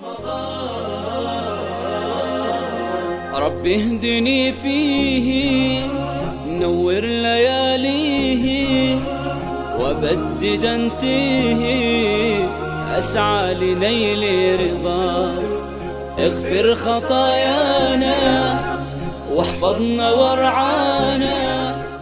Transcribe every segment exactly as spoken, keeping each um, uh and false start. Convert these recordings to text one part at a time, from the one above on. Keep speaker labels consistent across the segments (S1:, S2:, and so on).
S1: رب اهدني فيه، نور لياليه، وبدد انتيه، أسعى لنيل رضاك. اغفر خطايانا واحفظنا وارعانا.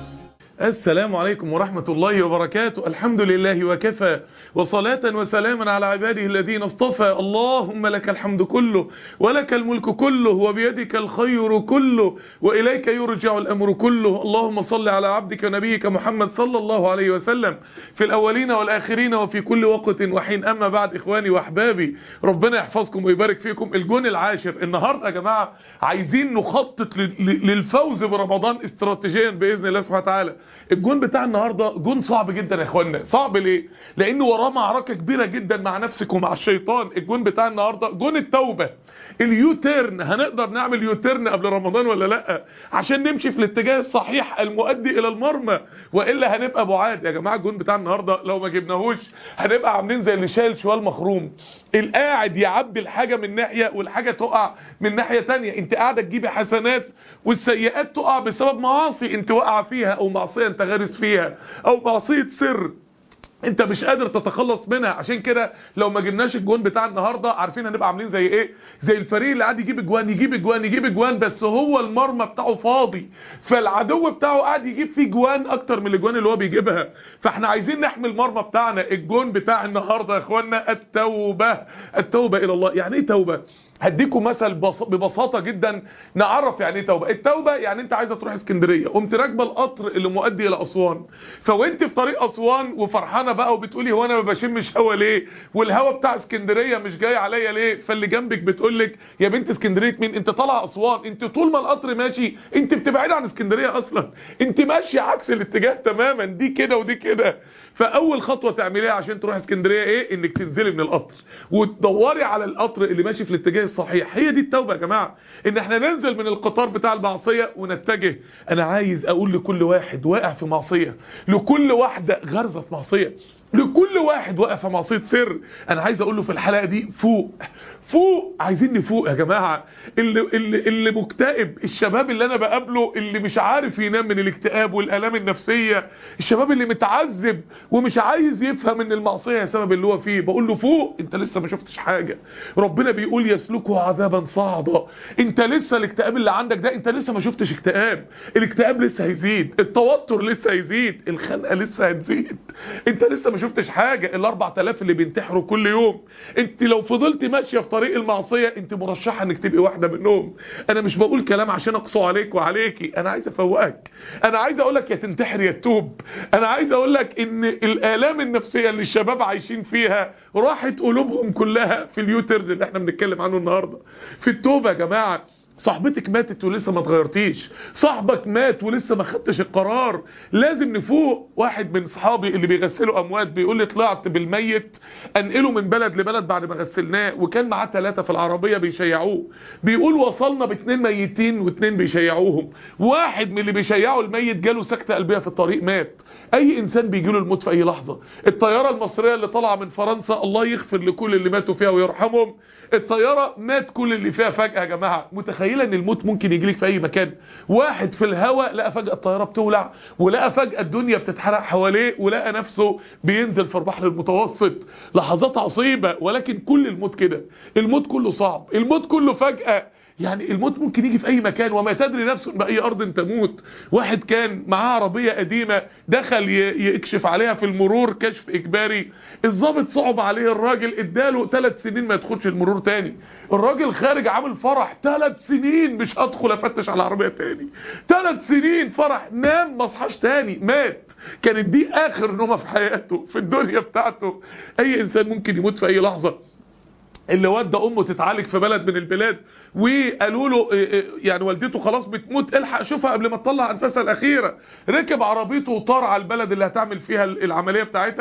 S2: السلام عليكم ورحمة الله وبركاته. الحمد لله وكفى، وصلاة وسلاما على عباده الذين اصطفى. اللهم لك الحمد كله، ولك الملك كله، وبيدك الخير كله، وإليك يرجع الأمر كله. اللهم صل على عبدك ونبيك محمد صلى الله عليه وسلم في الأولين والآخرين وفي كل وقت وحين. أما بعد، إخواني وأحبابي، ربنا يحفظكم ويبارك فيكم. الجون العاشر النهاردة يا جماعة، عايزين نخطط للفوز برمضان استراتيجيا بإذن الله سبحانه وتعالى. الجون بتاع النهاردة جون صعب جدا يا اخوانا. صعب ليه؟ لانه وراه معركة كبيرة جدا مع نفسك ومع الشيطان. الجون بتاع النهاردة جون التوبة، اليوتيرن. هنقدر نعمل يوتيرن قبل رمضان ولا لا، عشان نمشي في الاتجاه الصحيح المؤدي الى المرمى، والا هنبقى بعاد يا جماعة. الجون بتاع النهاردة لو ما جبناهوش هنبقى عاملين زي اللي شايل شوال مخروم، القاعد يعبي الحاجة من ناحية والحاجة تقع من ناحية تانية. انت قاعدة تجيبي حسنات والسيئات تقع بسبب معاصي انت واقعة فيها، او معصية انت غارس فيها، او معصية سر انت مش قادر تتخلص منها. عشان كده لو ما جبناش الجوان بتاع النهارده، عارفين هنبقى عاملين زي ايه؟ زي الفريق اللي قاعد يجيب اجوان يجيب اجوان يجيب اجوان، بس هو المرمى بتاعه فاضي، فالعدو بتاعه قاعد يجيب فيه جوان اكتر من الاجوان اللي هو بيجيبها. فاحنا عايزين نحمي المرمى بتاعنا. الجون بتاع النهارده يا اخوانا التوبه. التوبه الى الله. يعني ايه توبه؟ هديكم مثل ببساطة جدا نعرف يعني ايه توبة. التوبة يعني انت عايزة تروح اسكندرية، قمت راكبه القطر اللي مؤدي الى اسوان، فوانت في طريق اسوان وفرحانة بقى وبتقولي هو انا ما بشمش هوا ليه، والهوا بتاع اسكندرية مش جاي عليا ليه، فاللي جنبك بتقولك يا بنت اسكندرية مين، انت طالعه اسوان. انت طول ما القطر ماشي انت بتبعد عن اسكندرية اصلا، انت ماشي عكس الاتجاه تماما، دي كده ودي كده. فاول خطوة تعمليها عشان تروح اسكندرية ايه؟ انك تنزلي من القطر وتدوري على القطر اللي ماشي في الاتجاه الصحيح. هي دي التوبة يا جماعة، ان احنا ننزل من القطار بتاع المعصية ونتجه. انا عايز اقول لكل واحد واقع في معصية، لكل واحدة غرزة في معصية، لكل واحد واقع في معصية سر، انا عايز اقول له في الحلقة دي فوق فوق. عايزين نفوق يا جماعة. اللي, اللي, اللي مكتئب، الشباب اللي انا بقابله اللي مش عارف ينام من الاكتئاب والالام النفسية، الشباب اللي متعذب ومش عايز يفهم ان المعصية سبب اللي هو فيه، بقول له فوق، انت لسه ما شفتش حاجة. ربنا بيقول يسلكه عذابا صعدا. انت لسه الاكتئاب اللي عندك ده انت لسه ما شفتش اكتئاب، الاكتئاب لسه هيزيد، التوتر لسه هيزيد، الخنقة لسه هتزيد، انت لسه ما شفتش حاجة. الاربع تلاف اللي بينتحروا كل يوم، انت لو فضلت ماشية في طريق المعصية انت مرشحة انك تبقي واحدة منهم. انا مش بقول كلام عشان اقصو عليك وعليكي، انا عايز افوقك، انا عايز اقولك يا تنتحر يا تتوب. انا عايز اقولك ان الالام النفسية اللي الشباب عايشين فيها راحت قلوبهم كلها في اليوتيرن اللي احنا بنتكلم عنه النهاردة، في التوبة يا جماعة. صاحبتك ماتت ولسه ما اتغيرتيش، صاحبك مات ولسه ما خدتش القرار، لازم نفوق. واحد من صحابي اللي بيغسلوا اموات بيقول لي طلعت بالميت انقله من بلد لبلد بعد ما غسلناه، وكان معاه ثلاثة في العربية بيشيعوه. بيقول وصلنا باتنين ميتين واتنين بيشيعوهم، واحد من اللي بيشيعوا الميت جاله سكتة قلبية في الطريق مات. اي انسان بيجيله الموت في اي لحظة. الطيارة المصرية اللي طالعة من فرنسا الله يغفر لكل اللي ماتوا فيها ويرحمهم، الطيارة مات كل اللي فيها فجأة يا جماعة. متخيلة ان الموت ممكن يجيلك في اي مكان؟ واحد في الهواء لقى فجأة الطيارة بتولع، ولقى فجأة الدنيا بتتحرق حواليه، ولقى نفسه بينزل في البحر المتوسط. لحظات عصيبة، ولكن كل الموت كده، الموت كله صعب، الموت كله فجأة. يعني الموت ممكن يجي في اي مكان، وما تدري نفس باي ارض تموت. واحد كان معاه عربية قديمة دخل يكشف عليها في المرور كشف اجباري، الضابط صعب عليه، الراجل اداله ثلاث سنين ما يدخلش المرور تاني. الراجل خارج عامل فرح ثلاث سنين مش هدخل افتش على العربية تاني، ثلاث سنين فرح، نام ما صحاش تاني، مات. كانت دي اخر نومه في حياته في الدنيا بتاعته. اي انسان ممكن يموت في اي لحظة. اللي ودى امه تتعالج في بلد من البلاد وقالوا له يعني والدته خلاص بتموت، الحق شوفها قبل ما تطلع انفاسها الاخيره، ركب عربيته وطار على البلد اللي هتعمل فيها العمليه بتاعتها،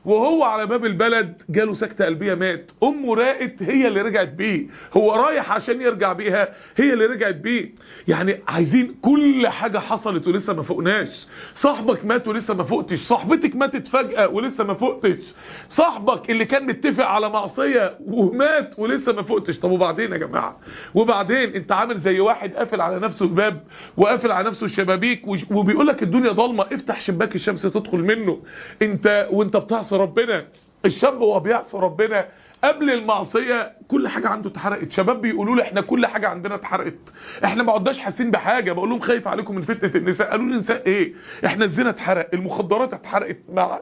S2: وهو على باب البلد جاله سكتة قلبية مات. امه راقت هي اللي رجعت بيه، هو رايح عشان يرجع بيها هي اللي رجعت بيه. يعني عايزين كل حاجة حصلت ولسه ما فوقناش. صاحبك مات ولسه ما فوقتش، صاحبتك ماتت فجأة ولسه ما فوقتش، صاحبك اللي كان متفق على معصية ومات ولسه ما فوقتش. طب وبعدين يا جماعة؟ وبعدين انت عامل زي واحد قافل على نفسه الباب وقافل على نفسه الشبابيك وبيقول لك الدنيا ضلمة، افتح شباك الشمس تدخل منه. انت وانت بتعصي ربنا. الشاب وهو بيعصي ربنا قبل المعصيه كل حاجه عنده اتحرقت. شباب بيقولوا لي احنا كل حاجه عندنا اتحرقت، احنا ما عدناش حاسين بحاجه. بقول لهم خايف عليكم من فتنه النساء. قالوا لي النساء ايه؟ احنا الزنا اتحرق، المخدرات اتحرقت، ما عادش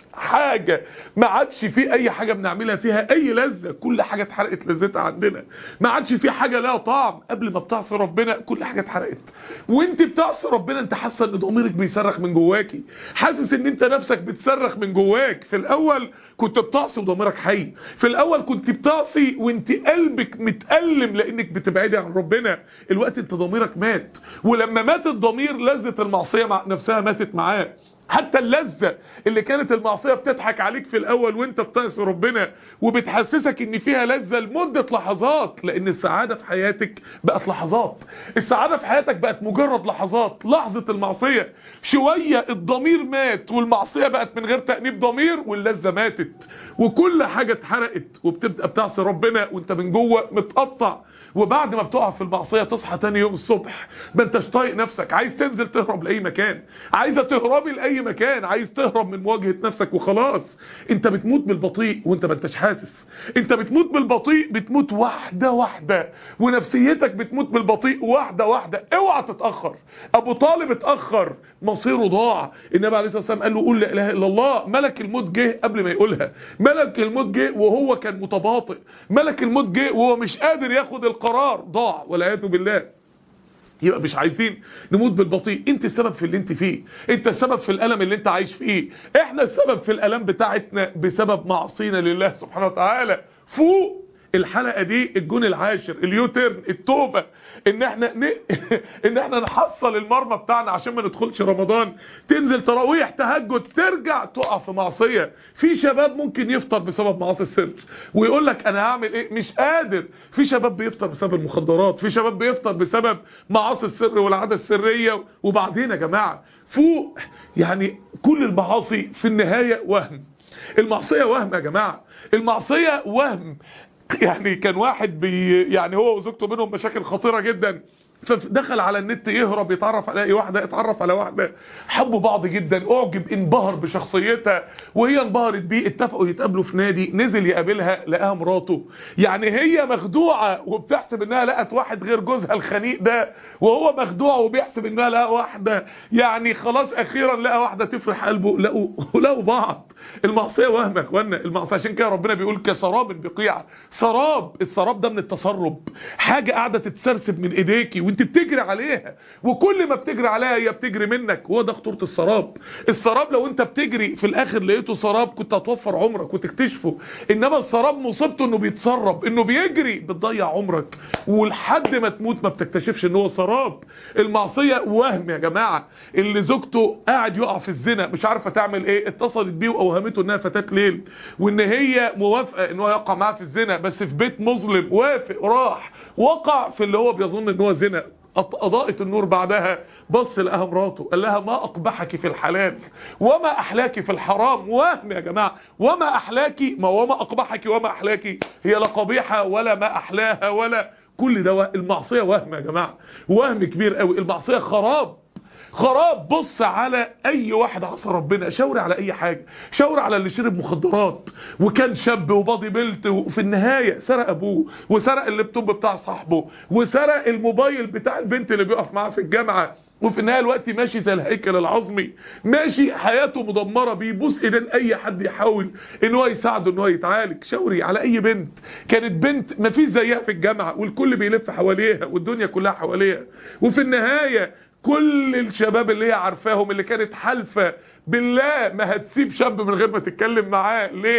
S2: حاجه، ما عادش في اي حاجه بنعملها فيها اي لذه، كل حاجه اتحرقت لذتها عندنا، ما عادش في حاجه لها طعم. قبل ما بتعصي ربنا كل حاجه اتحرقت. وانت بتعصي ربنا انت حاسه ان ضميرك بيصرخ من جواكي، حاسس ان انت نفسك بتصرخ من جواك. في الاول كنت بتعصي وضميرك حي، في الاول كنت بتعصي وانت قلبك متألم لانك بتبعدي عن ربنا. الوقت انت ضميرك مات، ولما مات الضمير لذة المعصية مع نفسها ماتت معاه. حتى اللذة اللي كانت المعصية بتضحك عليك في الاول وانت بتعصي ربنا وبتحسسك ان فيها لذة لمدة لحظات، لان السعادة في حياتك بقت لحظات. السعادة في حياتك بقت مجرد لحظات. لحظة المعصية شوية الضمير مات والمعصية بقت من غير تأنيب ضمير واللذة ماتت وكل حاجة اتحرقت، وبتبدأ بتعصي ربنا وانت من جوه متقطع. وبعد ما بتقع في المعصية تصحى تاني يوم الصبح ما انتش طايق نفسك، عايز تنزل تهرب لأي مكان، عايزة تهربي لأي مكان، عايز تهرب من مواجهة نفسك وخلاص. انت بتموت بالبطيء وانت ما انتش حاسس. انت بتموت بالبطيء، بتموت واحدة واحدة، ونفسيتك بتموت بالبطيء واحدة واحدة. اوعى تتأخر. ابو طالب اتأخر مصيره ضاع. النبي عليه الصلاة والسلام قال له قول لا اله الا الله. ملك الموت جه قبل ما يقولها. ملك الموت جه وهو كان متباطئ. ملك الموت جه وهو مش قادر ياخد القرار، ضاع والعياذ بالله. يبقى مش عايزين نموت بالبطيء. انت السبب في اللي انت فيه، انت السبب في الالم اللي انت عايش فيه، احنا السبب في الالم بتاعتنا بسبب معصينا لله سبحانه وتعالى. فوق الحلقة دي الجون العاشر، اليوتيرن، التوبة، ان احنا ن... ان احنا نحصل المرمى بتاعنا عشان ما ندخلش رمضان. تنزل تراويح تهجد ترجع تقع في معصية. في شباب ممكن يفطر بسبب معاصي السر ويقول لك انا هعمل ايه مش قادر. في شباب بيفطر بسبب المخدرات، في شباب بيفطر بسبب معاصي السر والعادة السرية. وبعدين يا جماعة فوق، يعني كل المعاصي في النهاية وهم. المعصية وهم يا جماعة، المعصية وهم. يعني كان واحد بي يعني هو وزوجته بينهم مشاكل خطيرة جدا، فدخل على النت يهرب يتعرف على اي واحده. اتعرف على واحده حبوا بعض جدا، اعجب، انبهر بشخصيتها وهي انبهرت بيه. اتفقوا يتقابلوا في نادي، نزل يقابلها لقاها مراته. يعني هي مخدوعه وبتحسب انها لقت واحد غير جوزها الخنيق ده، وهو مخدوع وبيحسب انها لقى واحده. يعني خلاص اخيرا لقى واحده تفرح قلبه، لقوا لقوا بعض. المعصيه وهم يا اخوانا، المعصيه. عشان كده ربنا بيقول كسراب بقيعه. سراب، السراب ده من التسرب، حاجه قاعده تتسرسب من ايديكي وانت بتجري عليها، وكل ما بتجري عليها هي بتجري منك. هو ده خطوره السراب. السراب لو انت بتجري في الاخر لقيته سراب كنت هتوفر عمرك وتكتشفه. انما السراب مصيبته انه بيتسرب، انه بيجري، بتضيع عمرك ولحد ما تموت ما بتكتشفش ان هو سراب. المعصيه وهم يا جماعه. اللي زوجته قاعد يقع في الزنا مش عارفه تعمل ايه، اتصلت بيه واوهمته انها فتاه ليل وان هي موافقه ان هو يقع معاها في الزنا، بس في بيت مظلم. وافق، راح وقع في اللي هو بيظن ان هو زنا. أضاءت النور بعدها، بص لقاها مراته قال لها ما أقبحك في الحلال وما أحلاك في الحرام. وهم يا جماعة، وما أحلاك، ما وما أقبحك وما أحلاك، هي لا قبيحة ولا ما أحلاها ولا كل ده. المعصية وهم يا جماعة، وهم كبير قوي. المعصية خراب، خراب. بص على اي واحد عصى ربنا، شاور على اي حاجه، شاور على اللي شرب مخدرات وكان شاب وبادي بيلت وفي النهايه سرق ابوه وسرق اللابتوب بتاع صاحبه وسرق الموبايل بتاع البنت اللي بيقف معاها في الجامعه، وفي النهايه الوقت ماشي زي الهيكل العظمي، ماشي حياته مدمره، بيبوس ايدين اي حد يحاول ان هو يساعده ان هو يتعالج. شاوري على اي بنت كانت بنت ما فيش زيها في الجامعه والكل بيلف حواليها والدنيا كلها حواليها، وفي النهايه كل الشباب اللي هي عارفاهم اللي كانت حالفه بالله ما هتسيب شاب من غير ما تتكلم معاه. ليه؟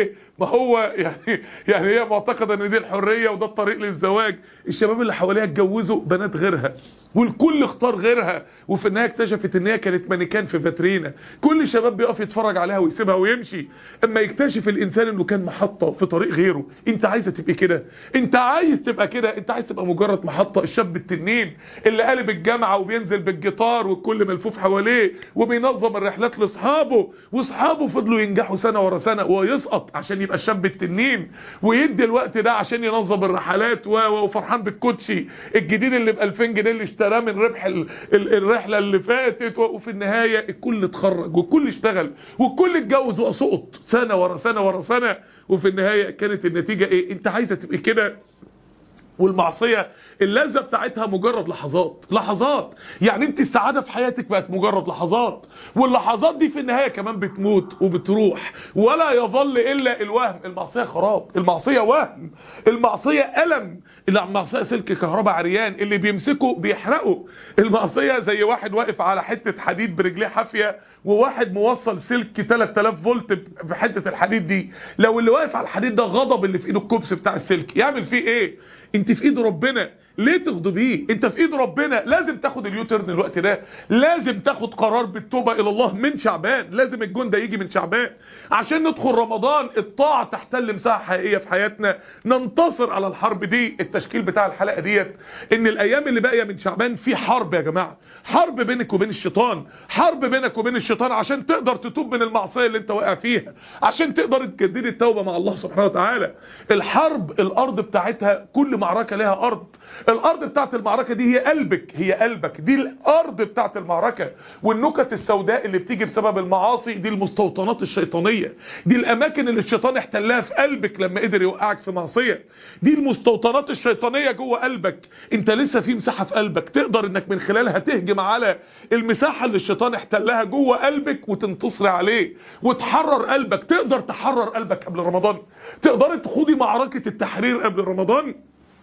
S2: ما هو يعني يعني هي معتقده ان دي الحريه وده الطريق للزواج. الشباب اللي حواليها اتجوزوا بنات غيرها، والكل اختار غيرها، وفي النهايه اكتشفت ان هي كانت مانيكان في فاترينا. كل شباب بيقف يتفرج عليها ويسيبها ويمشي، اما يكتشف الانسان انه كان محطه في طريق غيره. انت عايزه تبقى كده؟ انت عايز تبقى كده؟ انت عايز تبقى مجرد محطه؟ الشاب التنين اللي قالب الجامعه وبينزل بالجيتار والكل ملفوف حواليه وبينظم الرحلات لاصحابه، واصحابه فضلوا ينجحوا سنه ورا سنه وهو يسقط عشان يبقى الشاب التنين، ويدي الوقت ده عشان ينظم الرحلات وفرحان بالكوتشي الجديد اللي ب ألفين جنيه اللي اشتراه من ربح ال ال الرحله اللي فاتت. وفي النهايه الكل اتخرج والكل اشتغل والكل اتجوز وسقط سنه ورا سنه ورا سنه، وفي النهايه كانت النتيجه ايه؟ انت عايزه تبقى كده؟ والمعصيه اللذه بتاعتها مجرد لحظات لحظات، يعني انت السعاده في حياتك بقت مجرد لحظات، واللحظات دي في النهايه كمان بتموت وبتروح ولا يظل الا الوهم. المعصيه خراب، المعصيه وهم، المعصيه الم، المعصيه سلك كهرباء عريان اللي بيمسكه بيحرقه. المعصيه زي واحد واقف على حته حديد برجليه حافيه وواحد موصل سلك ثلاثة آلاف فولت في حته الحديد دي. لو اللي واقف على الحديد ده غضب اللي في ايده الكوبس بتاع السلك، يعمل فيه ايه؟ انت في ايد ربنا، ليه تغضبيه؟ انت في ايد ربنا، لازم تاخد اليوتيرن الوقت ده، لازم تاخد قرار بالتوبه الى الله من شعبان، لازم الجون ده يجي من شعبان عشان ندخل رمضان الطاعه تحتل مساحه حقيقيه في حياتنا، ننتصر على الحرب دي. التشكيل بتاع الحلقه ديت ان الايام اللي باقيه من شعبان في حرب يا جماعه، حرب بينك وبين الشيطان، حرب بينك وبين الشيطان عشان تقدر تتوب من المعصيه اللي انت واقع فيها، عشان تقدر تجدد التوبه مع الله سبحانه وتعالى. الحرب الارض بتاعتها كل معركه لها ارض، الارض بتاعت المعركه دي هي قلبك، هي قلبك دي الارض بتاعت المعركه. والنكت السوداء اللي بتيجي بسبب المعاصي دي المستوطنات الشيطانيه، دي الاماكن اللي الشيطان احتلها في قلبك لما قدر يوقعك في معصيه، دي المستوطنات الشيطانيه جوه قلبك. انت لسه في مساحه في قلبك تقدر انك من خلالها تهجم على المساحه اللي الشيطان احتلها جوه قلبك وتنتصر عليه وتحرر قلبك. تقدر تحرر قلبك قبل رمضان، تقدر تخوضي معركه التحرير قبل رمضان.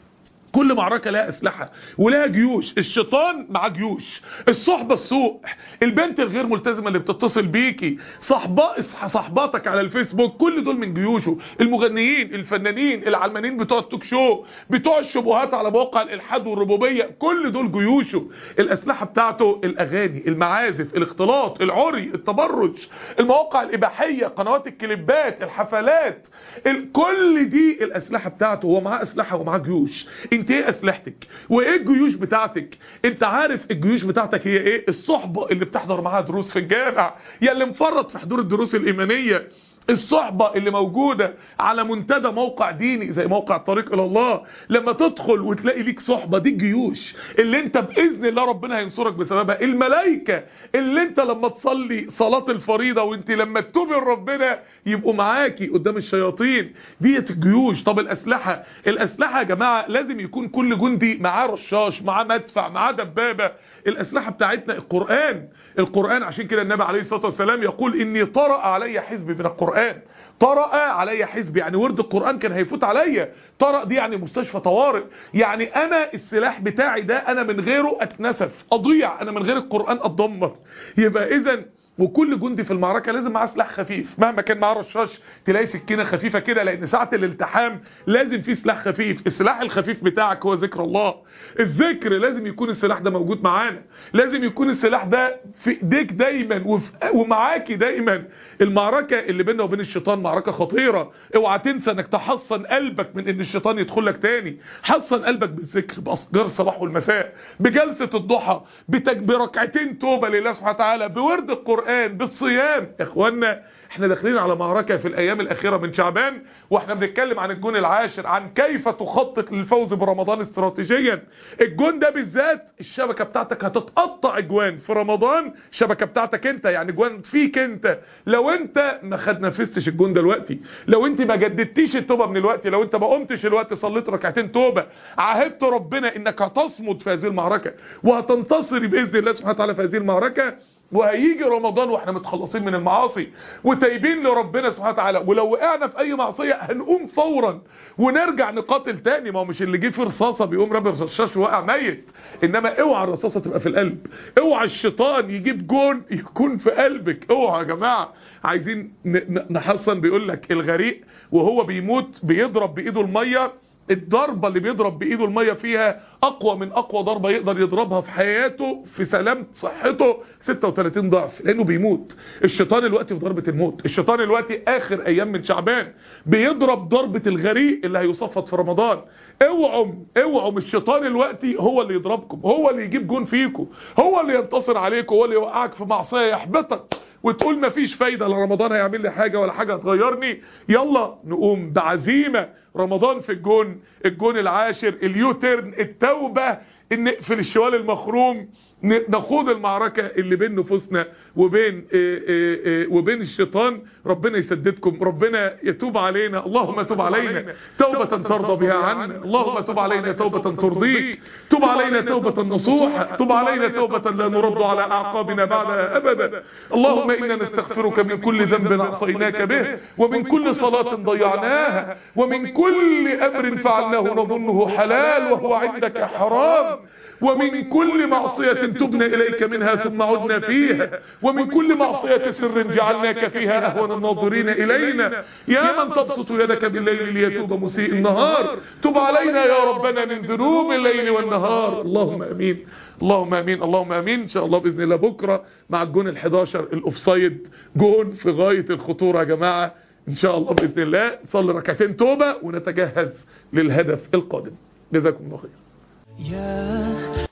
S2: كل معركة لها اسلحة ولها جيوش، الشيطان مع جيوش، الصحبة السوء، البنت الغير ملتزمة اللي بتتصل بيكي، صحبا صحباتك على الفيسبوك، كل دول من جيوشه، المغنيين، الفنانين، العلمانيين بتوع التوك شو، بتوع الشبهات على مواقع الالحاد والربوبية، كل دول جيوشه. الاسلحة بتاعته الاغاني، المعازف، الاختلاط، العري، التبرج، المواقع الاباحية، قنوات الكليبات، الحفلات، كل دي الاسلحة بتاعته. هو معاه اسلحة ومعاه جيوش. انت ايه اسلحتك وايه الجيوش بتاعتك؟ انت عارف الجيوش بتاعتك هي ايه؟ الصحبة اللي بتحضر معاها دروس في الجامع، يا اللي مفرط في حضور الدروس الايمانية، الصحبة اللي موجودة على منتدى موقع ديني زي موقع الطريق الى الله، لما تدخل وتلاقي ليك صحبة، دي الجيوش اللي انت باذن الله ربنا هينصرك بسببها. الملائكة اللي انت لما تصلي صلاة الفريضة وانت لما تتوبي لربنا يبقوا معاكي قدام الشياطين، ديت الجيوش. طب الاسلحة، الاسلحة يا جماعة لازم يكون كل جندي معاه رشاش، معاه مدفع، معاه دبابة. الاسلحة بتاعتنا القرآن، القرآن عشان كده النبي عليه الصلاة والسلام يقول اني طرأ علي حزب من القرآن. طرأ علي حزب يعني ورد القرآن كان هيفوت عليا. طرأ دي يعني مستشفى طوارئ، يعني انا السلاح بتاعي ده انا من غيره اتنسف اضيع، انا من غير القرآن اتدمر. يبقى اذا وكل جندي في المعركة لازم معاه سلاح خفيف، مهما كان معاه رشاش تلاقي سكينة خفيفة كده، لان ساعة الالتحام لازم في سلاح خفيف. السلاح الخفيف بتاعك هو ذكر الله، الذكر لازم يكون السلاح ده موجود معانا، لازم يكون السلاح ده في ايديك دايما وفي ومعاكي دايما. المعركة اللي بيننا وبين الشيطان معركة خطيرة، اوعى تنسى انك تحصن قلبك من ان الشيطان يدخل لك تاني. حصن قلبك بالذكر، باذكار الصباح والمساء، بجلسة الضحى، بركعتين توبة لله سبحانه وتعالى، بورد القرآن، بالصيام. يا اخوانا احنا داخلين على معركة في الايام الاخيرة من شعبان، واحنا بنتكلم عن الجون العاشر، عن كيف تخطط للفوز برمضان استراتيجيا. الجون ده بالذات الشبكة بتاعتك هتتقطع اجوان في رمضان، الشبكة بتاعتك انت، يعني جوان فيك انت. لو انت ما خد نفستش الجون دلوقتي، لو انت ما جددتيش التوبة من الوقت، لو انت ما قمتش الوقت صليت ركعتين توبة، عاهدت ربنا انك هتصمد في هذه المعركة وهتنتصري باذن الله سبحانه وتعالى في هذه المعركة. وهيجي رمضان واحنا متخلصين من المعاصي وتايبين لربنا سبحانه وتعالى، ولو وقعنا في اي معصيه هنقوم فورا ونرجع نقاتل تاني. ما هو مش اللي جه في رصاصه بيقوم رابط رشاش وقع ميت، انما اوعى الرصاصه تبقى في القلب، اوعى الشيطان يجيب جون يكون في قلبك، اوعى يا جماعه. عايزين نحصن، بيقول لك الغريق وهو بيموت بيضرب بايده الميه، الضربة اللي بيضرب بإيده المية فيها أقوى من أقوى ضربة يقدر يضربها في حياته في سلامة صحته ستة وثلاثين ضعف، لأنه بيموت. الشيطان الوقت في ضربة الموت، الشيطان الوقت آخر أيام من شعبان بيضرب ضربة الغريق اللي هيصفد في رمضان. اوعوا اوعوا الشيطان الوقت هو اللي يضربكم، هو اللي يجيب جون فيكم، هو اللي ينتصر عليكم، هو اللي يوقعك في معصية يحبطك وتقول مفيش فايدة، لا رمضان هيعمل لي حاجة ولا حاجة هتغيرني. يلا نقوم بعزيمة، رمضان في الجون، الجون العاشر، اليوتيرن، التوبة، ان نقفل الشوال المخروم، نخوض المعركة اللي بين نفوسنا وبين إيه إيه إيه وبين الشيطان. ربنا يسددكم، ربنا يتوب علينا. اللهم تب علينا توبة ترضى بها عنا، اللهم تب علينا توبة ترضيك، تب علينا توبة نصوحة، تب علينا توبة لا نرد على أعقابنا بعدها أبدا. اللهم إنا نستغفرك من كل ذنب عصيناك به، ومن كل صلاة ضيعناها، ومن كل أمر فعلناه نظنه حلال وهو عندك حرام، ومن كل معصية تبنا إليك منها ثم عدنا فيها، ومن كل معصية سر جعلناك فيها أهون الناظرين إلينا، يا من تبسط يدك بالليل ليتوب مسيء النهار، تب علينا يا ربنا من ذنوب الليل والنهار. اللهم أمين، اللهم أمين، اللهم أمين. إن شاء الله بإذن الله بكرة مع الجون الحداشر الأوفسايد، جون في غاية الخطورة يا جماعة. إن شاء الله بإذن الله صلي ركعتين توبة ونتجهز للهدف القادم. جزاكم الله خير.